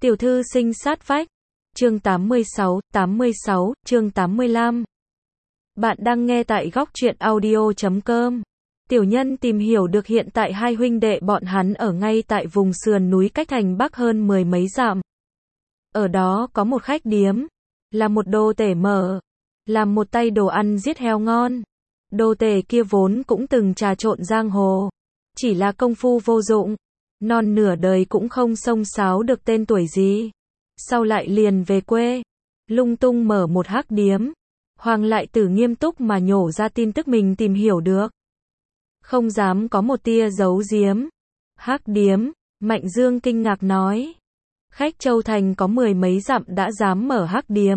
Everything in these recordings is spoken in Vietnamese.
Tiểu thư sinh sát vách. Chương 86, chương 85. Bạn đang nghe tại góc truyện audio.com. Tiểu nhân tìm hiểu được hiện tại hai huynh đệ bọn hắn ở ngay tại vùng sườn núi cách thành Bắc hơn 10 mấy dặm. Ở đó có một khách điếm, là một đồ tể mở, làm một tay đồ ăn giết heo ngon. Đồ tể kia vốn cũng từng trà trộn giang hồ, chỉ là công phu vô dụng, non nửa đời cũng không xông xáo được tên tuổi gì. Sau lại liền về quê, lung tung mở một hắc điếm. Hoàng Lại Tử nghiêm túc mà nhổ ra tin tức mình tìm hiểu được, không dám có một tia giấu giếm. Hắc điếm? Mạnh Dương kinh ngạc nói. Khách Châu Thành có 10 mấy dặm đã dám mở hắc điếm.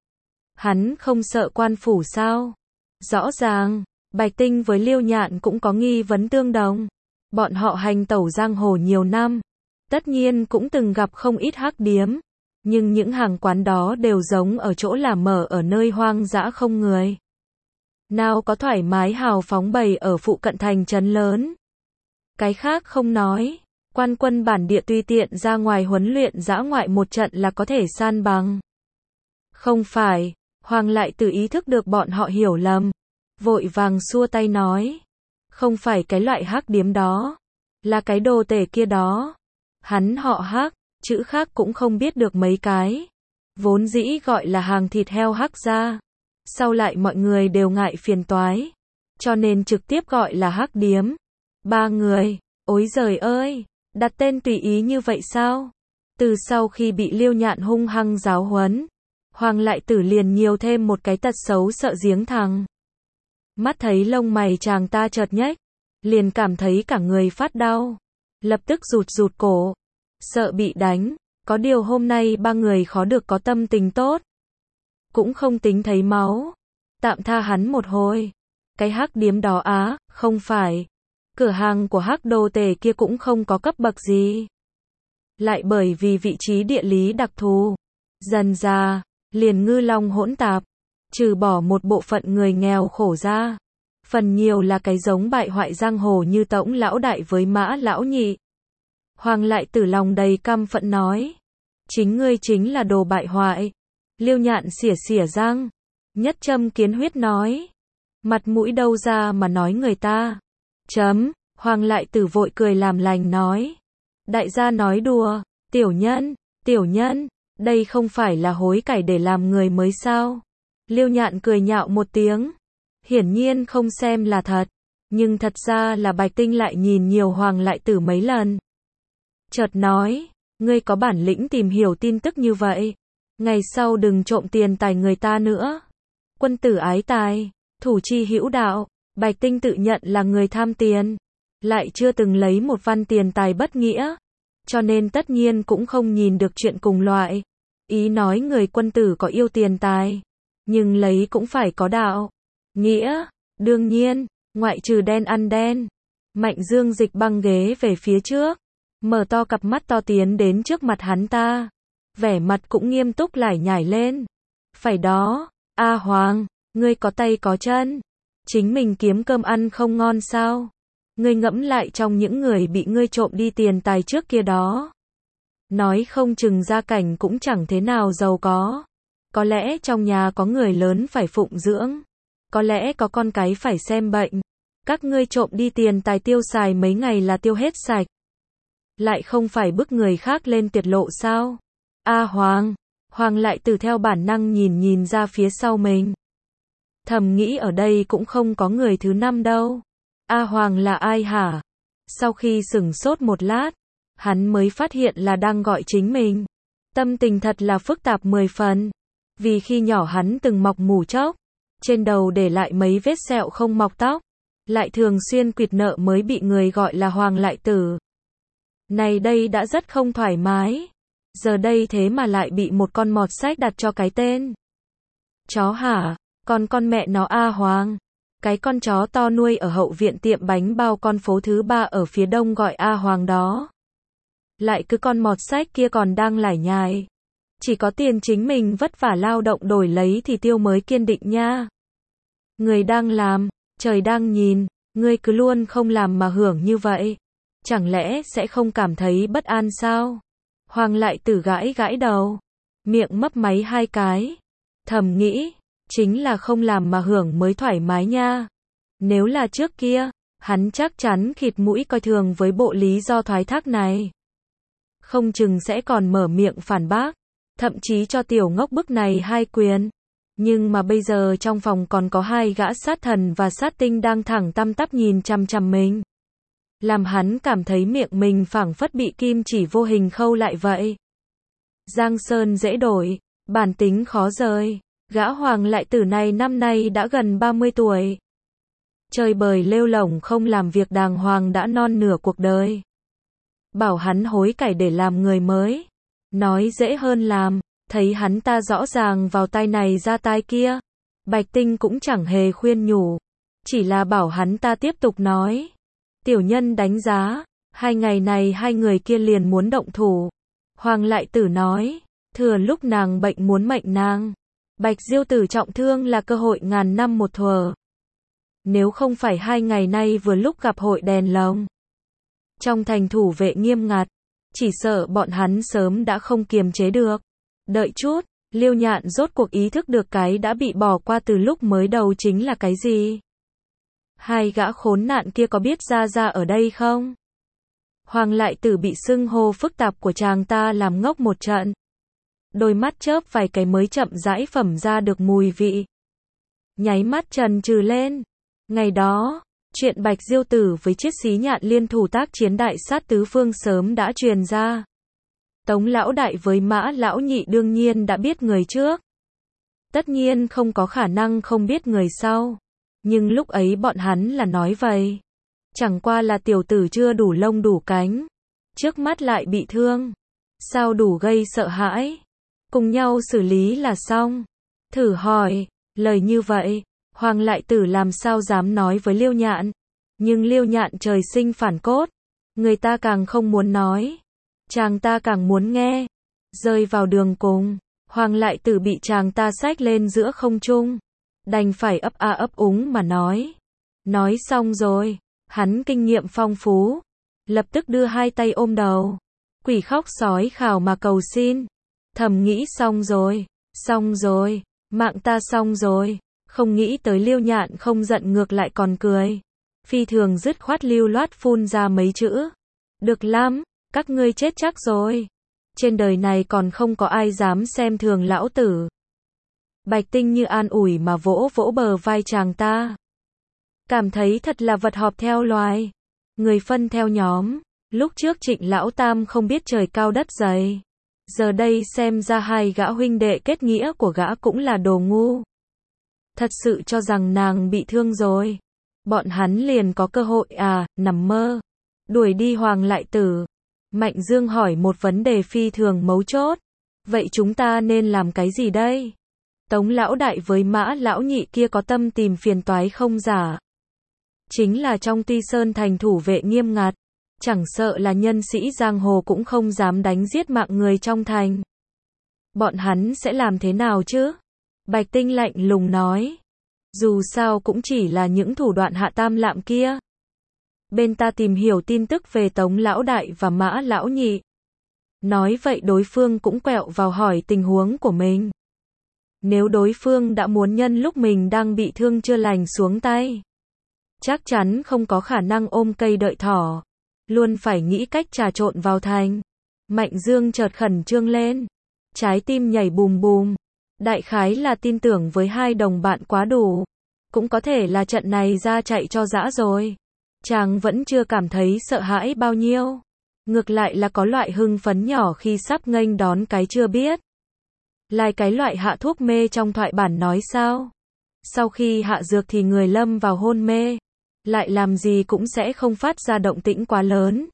Hắn không sợ quan phủ sao? Rõ ràng, Bạch Tinh với Liêu Nhạn cũng có nghi vấn tương đồng. Bọn họ hành tẩu giang hồ nhiều năm, tất nhiên cũng từng gặp không ít hắc điếm, nhưng những hàng quán đó đều giống ở chỗ là mở ở nơi hoang dã không người. Nào có thoải mái hào phóng bày ở phụ cận thành trấn lớn. Cái khác không nói, quan quân bản địa tùy tiện ra ngoài huấn luyện dã ngoại một trận là có thể san bằng. Không phải, Hoàng Lại Tử ý thức được bọn họ hiểu lầm, vội vàng xua tay nói. Không phải cái loại hắc điếm đó, là cái đồ tể kia đó. Hắn họ Hắc, chữ khác cũng không biết được mấy cái. Vốn dĩ gọi là hàng thịt heo Hắc gia, sau lại mọi người đều ngại phiền toái, cho nên trực tiếp gọi là hắc điếm. Ba người, ối giời ơi, đặt tên tùy ý như vậy sao? Từ sau khi bị Liêu Nhạn hung hăng giáo huấn, Hoàng Lại Tử liền nhiều thêm một cái tật xấu sợ giếng thằng. Mắt thấy lông mày chàng ta chợt nhếch, liền cảm thấy cả người phát đau, lập tức rụt rụt cổ, sợ bị đánh. Có điều hôm nay ba người khó được có tâm tình tốt, cũng không tính thấy máu, tạm tha hắn một hồi. Cái hắc điếm đó á, không phải, cửa hàng của hắc đồ tể kia cũng không có cấp bậc gì, lại bởi vì vị trí địa lý đặc thù, dần ra liền ngư long hỗn tạp, trừ bỏ một bộ phận người nghèo khổ ra, phần nhiều là cái giống bại hoại giang hồ như Tống lão đại với Mã lão nhị. Hoàng Lại Tử lòng đầy căm phẫn nói, chính ngươi chính là đồ bại hoại. Liêu Nhạn xỉa xỉa răng, nhất châm kiến huyết nói, mặt mũi đâu ra mà nói người ta. Chấm. Hoàng Lại Tử vội cười làm lành nói, đại gia nói đùa, tiểu nhân, đây không phải là hối cải để làm người mới sao? Liêu Nhạn cười nhạo một tiếng, hiển nhiên không xem là thật, nhưng thật ra là Bạch Tinh lại nhìn nhiều Hoàng Lại Tử mấy lần. Chợt nói, ngươi có bản lĩnh tìm hiểu tin tức như vậy, ngày sau đừng trộm tiền tài người ta nữa. Quân tử ái tài, thủ chi hữu đạo. Bạch Tinh tự nhận là người tham tiền, lại chưa từng lấy một văn tiền tài bất nghĩa, cho nên tất nhiên cũng không nhìn được chuyện cùng loại. Ý nói người quân tử có yêu tiền tài, nhưng lấy cũng phải có đạo, nghĩa, đương nhiên, ngoại trừ đen ăn đen. Mạnh Dương dịch băng ghế về phía trước, mở to cặp mắt to tiến đến trước mặt hắn ta, vẻ mặt cũng nghiêm túc lải nhải lên. Phải đó, A Hoàng, ngươi có tay có chân, chính mình kiếm cơm ăn không ngon sao? Ngươi ngẫm lại trong những người bị ngươi trộm đi tiền tài trước kia đó, nói không chừng gia cảnh cũng chẳng thế nào giàu có lẽ trong nhà có người lớn phải phụng dưỡng, có lẽ có con cái phải xem bệnh. Các ngươi trộm đi tiền tài tiêu xài mấy ngày là tiêu hết sạch, lại không phải bức người khác lên tiệt lộ sao? A Hoàng. Hoàng Lại Tử theo bản năng nhìn ra phía sau mình, thầm nghĩ ở đây cũng không có người thứ năm đâu. A Hoàng là ai hả? Sau khi sửng sốt một lát, hắn mới phát hiện là đang gọi chính mình. Tâm tình thật là phức tạp 10 phần, vì khi nhỏ hắn từng mọc mủ chốc, trên đầu để lại mấy vết sẹo không mọc tóc, lại thường xuyên quỵt nợ mới bị người gọi là Hoàng Lại Tử. Này đây đã rất không thoải mái, giờ đây thế mà lại bị một con mọt sách đặt cho cái tên. Chó hả? Còn con mẹ nó A Hoàng. Cái con chó to nuôi ở hậu viện tiệm bánh bao con phố thứ 3 ở phía đông gọi A Hoàng đó. Lại cứ con mọt sách kia còn đang lải nhải. Chỉ có tiền chính mình vất vả lao động đổi lấy thì tiêu mới kiên định nha. Người đang làm, trời đang nhìn, ngươi cứ luôn không làm mà hưởng như vậy, chẳng lẽ sẽ không cảm thấy bất an sao? Hoàng lại tử gãi gãi đầu, miệng mấp máy hai cái, thầm nghĩ, chính là không làm mà hưởng mới thoải mái nha. Nếu là trước kia, hắn chắc chắn khịt mũi coi thường với bộ lý do thoái thác này. Không chừng sẽ còn mở miệng phản bác, thậm chí cho tiểu ngốc bức này hai quyền. Nhưng mà bây giờ trong phòng còn có hai gã sát thần và sát tinh đang thẳng tăm tắp nhìn chằm chằm mình. Làm hắn cảm thấy miệng mình phảng phất bị kim chỉ vô hình khâu lại vậy. Giang sơn dễ đổi, bản tính khó rời. Gã Hoàng lại tử này năm nay đã gần 30 tuổi. Chơi bời lêu lổng không làm việc đàng hoàng đã non nửa cuộc đời. Bảo hắn hối cải để làm người mới. Nói dễ hơn làm, thấy hắn ta rõ ràng vào tai này ra tai kia. Bạch Tinh cũng chẳng hề khuyên nhủ. Chỉ là bảo hắn ta tiếp tục nói. Tiểu nhân đánh giá, 2 ngày này hai người kia liền muốn động thủ. Hoàng lại tử nói, thừa lúc nàng bệnh muốn mệnh nàng. Bạch Diêu tử trọng thương là cơ hội ngàn năm một thuở. Nếu không phải 2 ngày nay vừa lúc gặp hội đèn lồng. Trong thành thủ vệ nghiêm ngặt, chỉ sợ bọn hắn sớm đã không kiềm chế được. Đợi chút, Liêu Nhạn rốt cuộc ý thức được cái đã bị bỏ qua từ lúc mới đầu chính là cái gì. Hai gã khốn nạn kia có biết ra ở đây không? Hoàng lại tử bị xưng hô phức tạp của chàng ta làm ngốc một trận. Đôi mắt chớp vài cái mới chậm rãi phẩm ra được mùi vị. Nháy mắt trần trừ lên. Ngày đó, chuyện Bạch Diêu tử với Chiết Xí Nhạn liên thủ tác chiến đại sát tứ phương sớm đã truyền ra. Tống lão đại với Mã lão nhị đương nhiên đã biết người trước. Tất nhiên không có khả năng không biết người sau. Nhưng lúc ấy bọn hắn là nói vậy. Chẳng qua là tiểu tử chưa đủ lông đủ cánh. Trước mắt lại bị thương. Sao đủ gây sợ hãi. Cùng nhau xử lý là xong. Thử hỏi, lời như vậy, Hoàng lại tử làm sao dám nói với Liêu Nhạn. Nhưng Liêu Nhạn trời sinh phản cốt. Người ta càng không muốn nói. Chàng ta càng muốn nghe. Rơi vào đường cùng. Hoàng lại tử bị chàng ta xách lên giữa không trung. Đành phải ấp a ấp úng mà nói. Nói xong rồi. Hắn kinh nghiệm phong phú. Lập tức đưa hai tay ôm đầu. Quỷ khóc sói khảo mà cầu xin. Thầm nghĩ xong rồi, mạng ta xong rồi. Không nghĩ tới Liêu Nhạn không giận ngược lại còn cười. Phi thường dứt khoát lưu loát phun ra mấy chữ. Được lắm, các ngươi chết chắc rồi. Trên đời này còn không có ai dám xem thường lão tử. Bạch Tinh như an ủi mà vỗ vỗ bờ vai chàng ta. Cảm thấy thật là vật họp theo loài. Người phân theo nhóm. Lúc trước Trịnh lão tam không biết trời cao đất dày. Giờ đây xem ra hai gã huynh đệ kết nghĩa của gã cũng là đồ ngu. Thật sự cho rằng nàng bị thương rồi. Bọn hắn liền có cơ hội à, nằm mơ. Đuổi đi Hoàng lại tử. Mạnh Dương hỏi một vấn đề phi thường mấu chốt. Vậy chúng ta nên làm cái gì đây? Tống lão đại với Mã lão nhị kia có tâm tìm phiền toái không giả. Chính là trong Tuy Sơn thành thủ vệ nghiêm ngặt. Chẳng sợ là nhân sĩ giang hồ cũng không dám đánh giết mạng người trong thành. Bọn hắn sẽ làm thế nào chứ? Bạch Tinh lạnh lùng nói. Dù sao cũng chỉ là những thủ đoạn hạ tam lạm kia. Bên ta tìm hiểu tin tức về Tống lão đại và Mã lão nhị. Nói vậy đối phương cũng quẹo vào hỏi tình huống của mình. Nếu đối phương đã muốn nhân lúc mình đang bị thương chưa lành xuống tay, chắc chắn không có khả năng ôm cây đợi thỏ. Luôn phải nghĩ cách trà trộn vào thành. Mạnh Dương chợt khẩn trương lên. Trái tim nhảy bùm bùm. Đại khái là tin tưởng với hai đồng bạn quá đủ. Cũng có thể là trận này ra chạy cho dã rồi. Chàng vẫn chưa cảm thấy sợ hãi bao nhiêu. Ngược lại là có loại hưng phấn nhỏ khi sắp nghênh đón cái chưa biết. Lại cái loại hạ thuốc mê trong thoại bản nói sao? Sau khi hạ dược thì người lâm vào hôn mê. Lại làm gì cũng sẽ không phát ra động tĩnh quá lớn.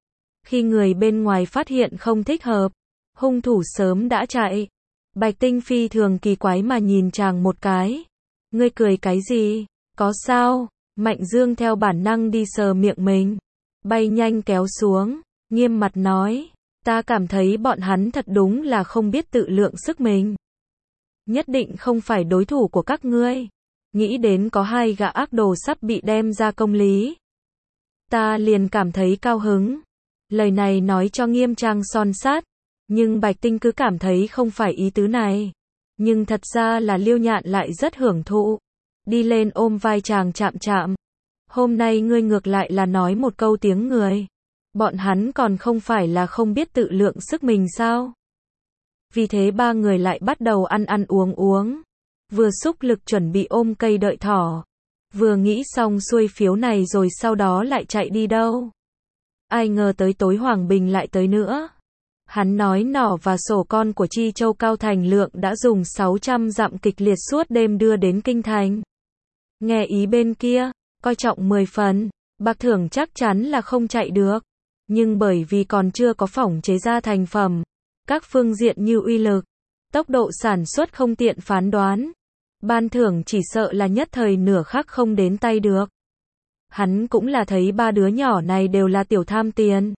Khi người bên ngoài phát hiện không thích hợp, hung thủ sớm đã chạy. Bạch Tinh phi thường kỳ quái mà nhìn chàng một cái. Ngươi cười cái gì? Có sao? Mạnh Dương theo bản năng đi sờ miệng mình. Bay nhanh kéo xuống, nghiêm mặt nói. Ta cảm thấy bọn hắn thật đúng là không biết tự lượng sức mình. Nhất định không phải đối thủ của các ngươi. Nghĩ đến có hai gã ác đồ sắp bị đem ra công lý. Ta liền cảm thấy cao hứng. Lời này nói cho nghiêm trang son sát. Nhưng Bạch Tinh cứ cảm thấy không phải ý tứ này. Nhưng thật ra là Liêu Nhạn lại rất hưởng thụ. Đi lên ôm vai chàng chạm chạm. Hôm nay ngươi ngược lại là nói một câu tiếng người. Bọn hắn còn không phải là không biết tự lượng sức mình sao? Vì thế ba người lại bắt đầu ăn ăn uống uống. Vừa xúc lực chuẩn bị ôm cây đợi thỏ. Vừa nghĩ xong xuôi phiếu này rồi sau đó lại chạy đi đâu. Ai ngờ tới tối Hoàng Bình lại tới nữa. Hắn nói nỏ và sổ con của Chi Châu Cao Thành Lượng đã dùng 600 dặm kịch liệt suốt đêm đưa đến Kinh Thành. Nghe ý bên kia, coi trọng 10 phần, bạc thưởng chắc chắn là không chạy được. Nhưng bởi vì còn chưa có phỏng chế ra thành phẩm, các phương diện như uy lực, tốc độ sản xuất không tiện phán đoán. Ban thưởng chỉ sợ là nhất thời nửa khắc không đến tay được. Hắn cũng là thấy ba đứa nhỏ này đều là tiểu tham tiền.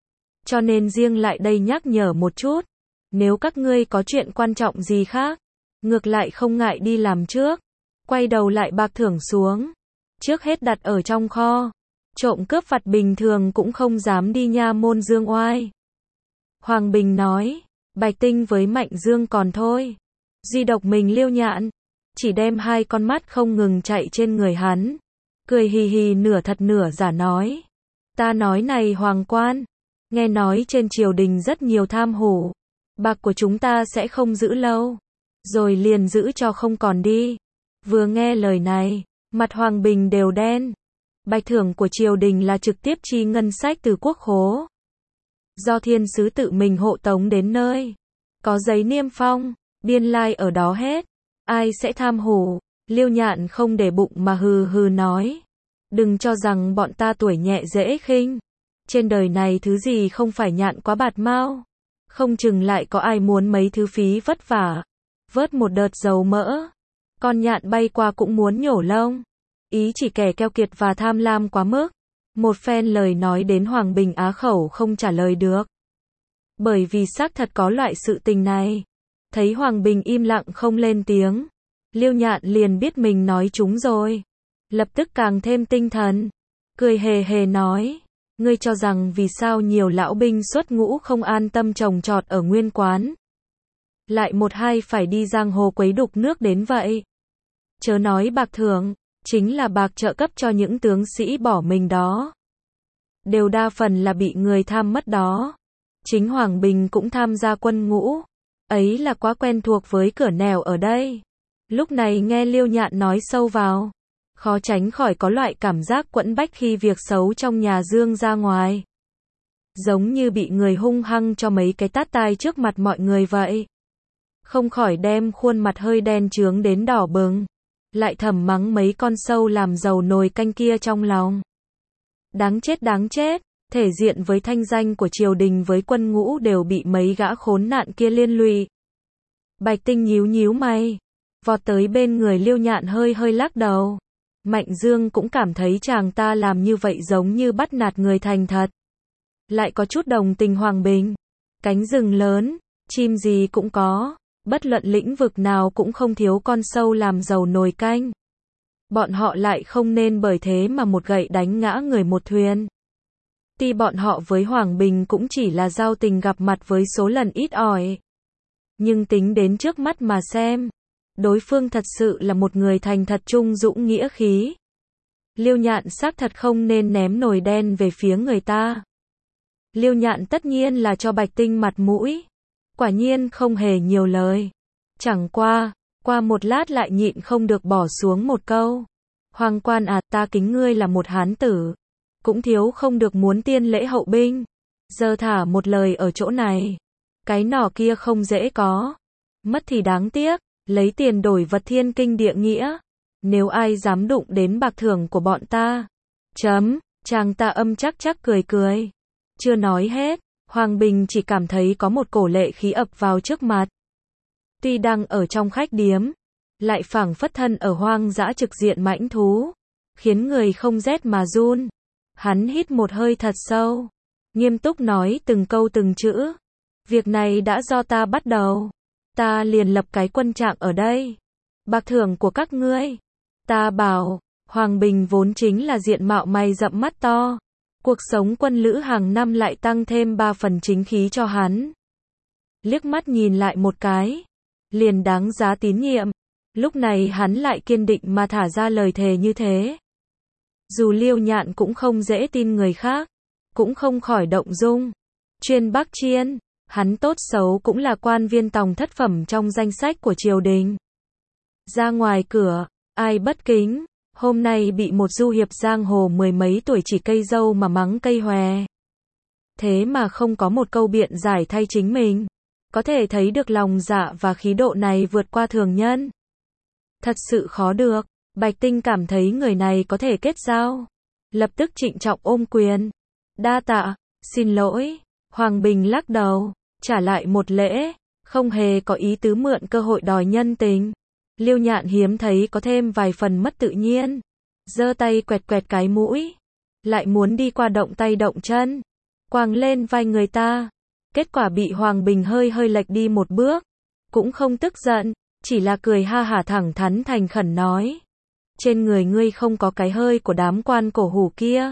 Cho nên riêng lại đây nhắc nhở một chút. Nếu các ngươi có chuyện quan trọng gì khác, ngược lại không ngại đi làm trước. Quay đầu lại bạc thưởng xuống. Trước hết đặt ở trong kho. Trộm cướp vặt bình thường cũng không dám đi nha môn dương oai. Hoàng Bình nói, Bạch Tinh với Mạnh Dương còn thôi. Duy độc mình Liêu Nhạn, chỉ đem hai con mắt không ngừng chạy trên người hắn. Cười hì hì nửa thật nửa giả nói. Ta nói này Hoàng quan, nghe nói trên triều đình rất nhiều tham hủ. Bạc của chúng ta sẽ không giữ lâu. Rồi liền giữ cho không còn đi. Vừa nghe lời này, mặt Hoàng Bình đều đen. Bạch thưởng của triều đình là trực tiếp chi ngân sách từ quốc khố. Do thiên sứ tự mình hộ tống đến nơi. Có giấy niêm phong, biên lai ở đó hết. Ai sẽ tham hủ? Liêu Nhạn không để bụng mà hừ hừ nói. Đừng cho rằng bọn ta tuổi nhẹ dễ khinh. Trên đời này thứ gì không phải nhạn quá bạt mau. Không chừng lại có ai muốn mấy thứ phí vất vả. Vớt một đợt dầu mỡ. Con nhạn bay qua cũng muốn nhổ lông. Ý chỉ kẻ keo kiệt và tham lam quá mức. Một phen lời nói đến Hoàng Bình á khẩu không trả lời được. Bởi vì xác thật có loại sự tình này. Thấy Hoàng Bình im lặng không lên tiếng. Liêu Nhạn liền biết mình nói trúng rồi. Lập tức càng thêm tinh thần. Cười hề hề nói. Ngươi cho rằng vì sao nhiều lão binh xuất ngũ không an tâm trồng trọt ở nguyên quán. Lại một hai phải đi giang hồ quấy đục nước đến vậy. Chớ nói bạc thưởng, chính là bạc trợ cấp cho những tướng sĩ bỏ mình đó. Đều đa phần là bị người tham mất đó. Chính Hoàng Bình cũng tham gia quân ngũ. Ấy là quá quen thuộc với cửa nẻo ở đây. Lúc này nghe Liêu Nhạn nói sâu vào. Khó tránh khỏi có loại cảm giác quẫn bách khi việc xấu trong nhà dương ra ngoài. Giống như bị người hung hăng cho mấy cái tát tai trước mặt mọi người vậy. Không khỏi đem khuôn mặt hơi đen chướng đến đỏ bừng. Lại thầm mắng mấy con sâu làm dầu nồi canh kia trong lòng. Đáng chết, thể diện với thanh danh của triều đình với quân ngũ đều bị mấy gã khốn nạn kia liên lụy. Bạch Tinh nhíu nhíu mày, vọt tới bên người Liêu Nhạn hơi hơi lắc đầu. Mạnh Dương cũng cảm thấy chàng ta làm như vậy giống như bắt nạt người thành thật. Lại có chút đồng tình Hoàng Bình. Cánh rừng lớn, chim gì cũng có, bất luận lĩnh vực nào cũng không thiếu con sâu làm dầu nồi canh. Bọn họ lại không nên bởi thế mà một gậy đánh ngã người một thuyền. Tuy bọn họ với Hoàng Bình cũng chỉ là giao tình gặp mặt với số lần ít ỏi. Nhưng tính đến trước mắt mà xem. Đối phương thật sự là một người thành thật trung dũng nghĩa khí. Liêu Nhạn xác thật không nên ném nồi đen về phía người ta. Liêu Nhạn tất nhiên là cho Bạch Tinh mặt mũi. Quả nhiên không hề nhiều lời. Chẳng qua một lát lại nhịn không được bỏ xuống một câu. Hoàng quan à, ta kính ngươi là một hán tử. Cũng thiếu không được muốn tiên lễ hậu binh. Giờ thả một lời ở chỗ này. Cái nỏ kia không dễ có. Mất thì đáng tiếc. Lấy tiền đổi vật thiên kinh địa nghĩa. Nếu ai dám đụng đến bạc thưởng của bọn ta. Chàng ta âm chắc cười. Chưa nói hết, Hoàng Bình chỉ cảm thấy có một cổ lệ khí ập vào trước mặt. Tuy đang ở trong khách điếm, lại phảng phất thân ở hoang dã trực diện mãnh thú, khiến người không rét mà run. Hắn hít một hơi thật sâu, nghiêm túc nói từng câu từng chữ. Việc này đã do ta bắt đầu. Ta liền lập cái quân trạng ở đây. Bạc thưởng của các ngươi. Ta bảo, Hoàng Bình vốn chính là diện mạo mày rậm mắt to. Cuộc sống quân lữ hàng năm lại tăng thêm 3 phần chính khí cho hắn. liếc mắt nhìn lại một cái, liền đáng giá tín nhiệm. Lúc này hắn lại kiên định mà thả ra lời thề như thế. Dù Liêu Nhạn cũng không dễ tin người khác, cũng không khỏi động dung. Chuyên Bắc Chiên, hắn tốt xấu cũng là quan viên tòng thất phẩm trong danh sách của triều đình. Ra ngoài cửa, ai bất kính, hôm nay bị một du hiệp giang hồ mười mấy tuổi chỉ cây dâu mà mắng cây hòe. Thế mà không có một câu biện giải thay chính mình. Có thể thấy được lòng dạ và khí độ này vượt qua thường nhân. Thật sự khó được. Bạch Tinh cảm thấy người này có thể kết giao. Lập tức trịnh trọng ôm quyền. Đa tạ, xin lỗi. Hoàng Bình lắc đầu, trả lại một lễ, không hề có ý tứ mượn cơ hội đòi nhân tình. Liêu Nhạn hiếm thấy có thêm vài phần mất tự nhiên. Giơ tay quẹt quẹt cái mũi. Lại muốn đi qua động tay động chân. Quàng lên vai người ta. Kết quả bị Hoàng Bình hơi hơi lệch đi một bước. Cũng không tức giận, chỉ là cười ha hả thẳng thắn thành khẩn nói. Trên người ngươi không có cái hơi của đám quan cổ hủ kia.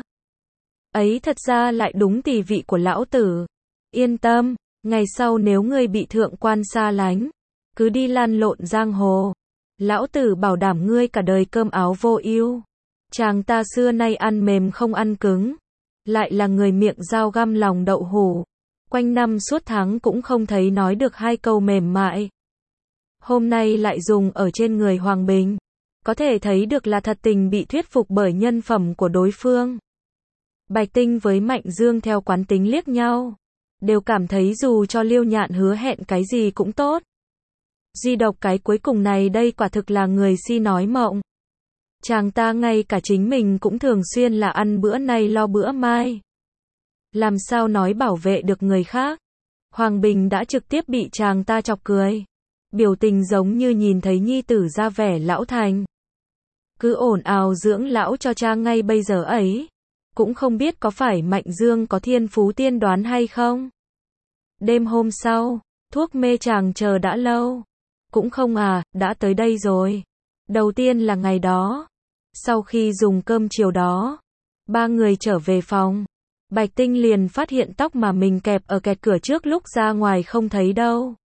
Ấy thật ra lại đúng tỳ vị của lão tử. Yên tâm, ngày sau nếu ngươi bị thượng quan xa lánh, cứ đi lăn lộn giang hồ. Lão tử bảo đảm ngươi cả đời cơm áo vô ưu. Chàng ta xưa nay ăn mềm không ăn cứng. Lại là người miệng dao găm lòng đậu hủ. Quanh năm suốt tháng cũng không thấy nói được hai câu mềm mại. Hôm nay lại dùng ở trên người Hoàng Bình. Có thể thấy được là thật tình bị thuyết phục bởi nhân phẩm của đối phương. Bạch Tinh với Mạnh Dương theo quán tính liếc nhau. Đều cảm thấy dù cho Liêu Nhạn hứa hẹn cái gì cũng tốt. Duy độc cái cuối cùng này đây quả thực là người si nói mộng. Chàng ta ngay cả chính mình cũng thường xuyên là ăn bữa nay lo bữa mai. Làm sao nói bảo vệ được người khác. Hoàng Bình đã trực tiếp bị chàng ta chọc cười. Biểu tình giống như nhìn thấy nhi tử ra vẻ lão thành. Cứ ồn ào dưỡng lão cho cha ngay bây giờ ấy. Cũng không biết có phải Mạnh Dương có thiên phú tiên đoán hay không. Đêm hôm sau, thuốc mê chàng chờ đã lâu. Cũng không à, đã tới đây rồi. Đầu tiên là ngày đó. Sau khi dùng cơm chiều đó, ba người trở về phòng. Bạch Tinh liền phát hiện tóc mà mình kẹp ở kẹt cửa trước lúc ra ngoài không thấy đâu.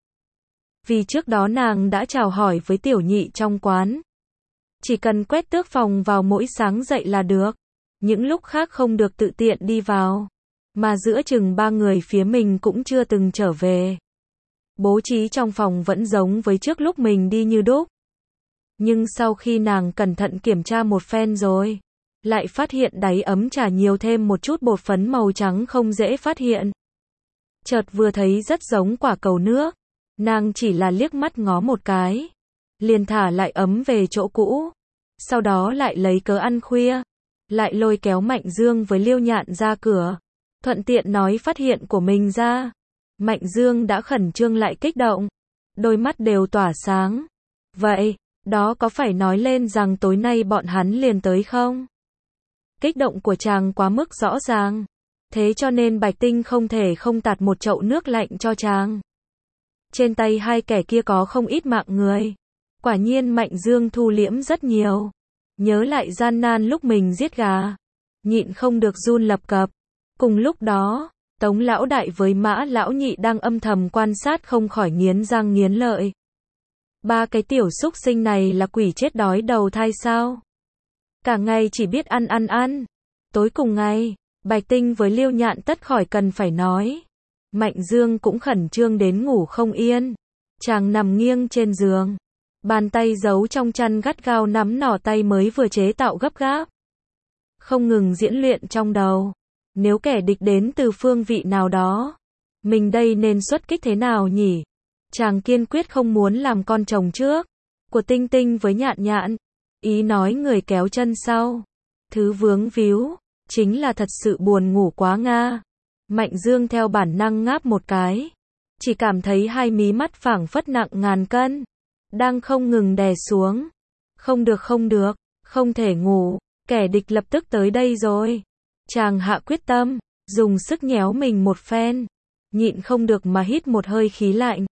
Vì trước đó nàng đã chào hỏi với tiểu nhị trong quán. Chỉ cần quét tước phòng vào mỗi sáng dậy là được. Những lúc khác không được tự tiện đi vào. Mà giữa chừng ba người phía mình cũng chưa từng trở về. Bố trí trong phòng vẫn giống với trước lúc mình đi như đúc. Nhưng sau khi nàng cẩn thận kiểm tra một phen rồi, lại phát hiện đáy ấm trà nhiều thêm một chút bột phấn màu trắng không dễ phát hiện. Chợt vừa thấy rất giống quả cầu nước. Nàng chỉ là liếc mắt ngó một cái. Liền thả lại ấm về chỗ cũ. Sau đó lại lấy cớ ăn khuya. Lại lôi kéo Mạnh Dương với Liêu Nhạn ra cửa. Thuận tiện nói phát hiện của mình ra. Mạnh Dương đã khẩn trương lại kích động. Đôi mắt đều tỏa sáng. Vậy, đó có phải nói lên rằng tối nay bọn hắn liền tới không? Kích động của chàng quá mức rõ ràng. Thế cho nên Bạch Tinh không thể không tạt một chậu nước lạnh cho chàng. Trên tay hai kẻ kia có không ít mạng người. Quả nhiên Mạnh Dương thu liễm rất nhiều. Nhớ lại gian nan lúc mình giết gà. Nhịn không được run lập cập. Cùng lúc đó, Tống lão đại với Mã lão nhị đang âm thầm quan sát không khỏi nghiến răng nghiến lợi. Ba cái tiểu súc sinh này là quỷ chết đói đầu thai sao? Cả ngày chỉ biết ăn. Tối cùng ngày, Bạch Tinh với Liêu Nhạn tất khỏi cần phải nói. Mạnh Dương cũng khẩn trương đến ngủ không yên. Chàng nằm nghiêng trên giường. Bàn tay giấu trong chăn gắt gao nắm nỏ tay mới vừa chế tạo gấp gáp. Không ngừng diễn luyện trong đầu. Nếu kẻ địch đến từ phương vị nào đó, mình đây nên xuất kích thế nào nhỉ? Chàng kiên quyết không muốn làm con chồng trước của Tinh Tinh với Nhạn Nhạn. Ý nói người kéo chân sau. Thứ vướng víu, chính là thật sự buồn ngủ quá nga. Mạnh Dương theo bản năng ngáp một cái. Chỉ cảm thấy hai mí mắt phảng phất nặng ngàn cân. Đang không ngừng đè xuống. Không được, không thể ngủ. Kẻ địch lập tức tới đây rồi. Chàng hạ quyết tâm, dùng sức nhéo mình một phen. Nhịn không được mà hít một hơi khí lạnh.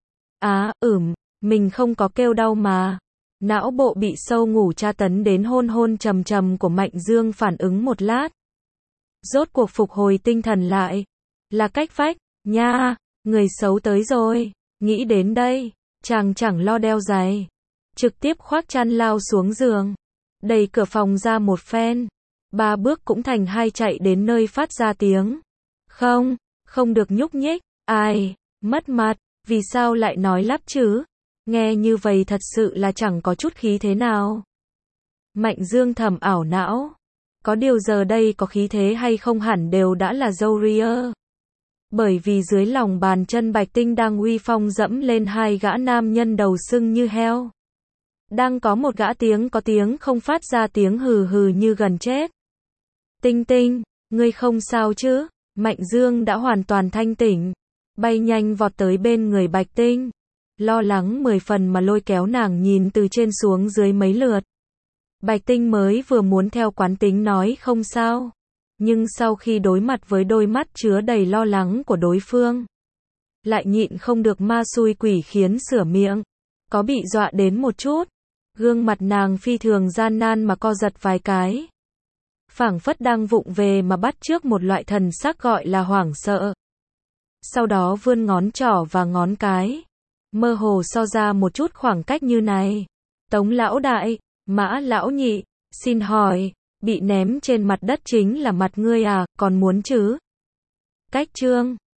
Mình không có kêu đau mà. Não bộ bị sâu ngủ tra tấn đến hôn trầm trầm của Mạnh Dương phản ứng một lát. Rốt cuộc phục hồi tinh thần lại. Là cách vách, nha, người xấu tới rồi. Nghĩ đến đây, chàng chẳng lo đeo giày, trực tiếp khoác chăn lao xuống giường, đẩy cửa phòng ra một phen, 3 bước cũng thành 2 chạy đến nơi phát ra tiếng. Không, không được nhúc nhích, ai, mất mặt, vì sao lại nói lắp chứ? Nghe như vậy thật sự là chẳng có chút khí thế nào. Mạnh Dương thầm ảo não, có điều giờ đây có khí thế hay không hẳn đều đã là dâu ria. Bởi vì dưới lòng bàn chân Bạch Tinh đang uy phong dẫm lên 2 gã nam nhân đầu sưng như heo. Đang có một gã có tiếng không phát ra tiếng hừ hừ như gần chết. Tinh Tinh, ngươi không sao chứ? Mạnh Dương đã hoàn toàn thanh tỉnh, bay nhanh vọt tới bên người Bạch Tinh, lo lắng 10 phần mà lôi kéo nàng nhìn từ trên xuống dưới mấy lượt. Bạch Tinh mới vừa muốn theo quán tính nói không sao, nhưng sau khi đối mặt với đôi mắt chứa đầy lo lắng của đối phương, lại nhịn không được ma xui quỷ khiến sửa miệng, có bị dọa đến một chút. Gương mặt nàng phi thường gian nan mà co giật vài cái, phảng phất đang vụng về mà bắt chước một loại thần sắc gọi là hoảng sợ. Sau đó vươn ngón trỏ và ngón cái, mơ hồ so ra một chút khoảng cách như này. Tống lão đại, Mã lão nhị, xin hỏi, bị ném trên mặt đất chính là mặt ngươi à, còn muốn chứ? Cách chương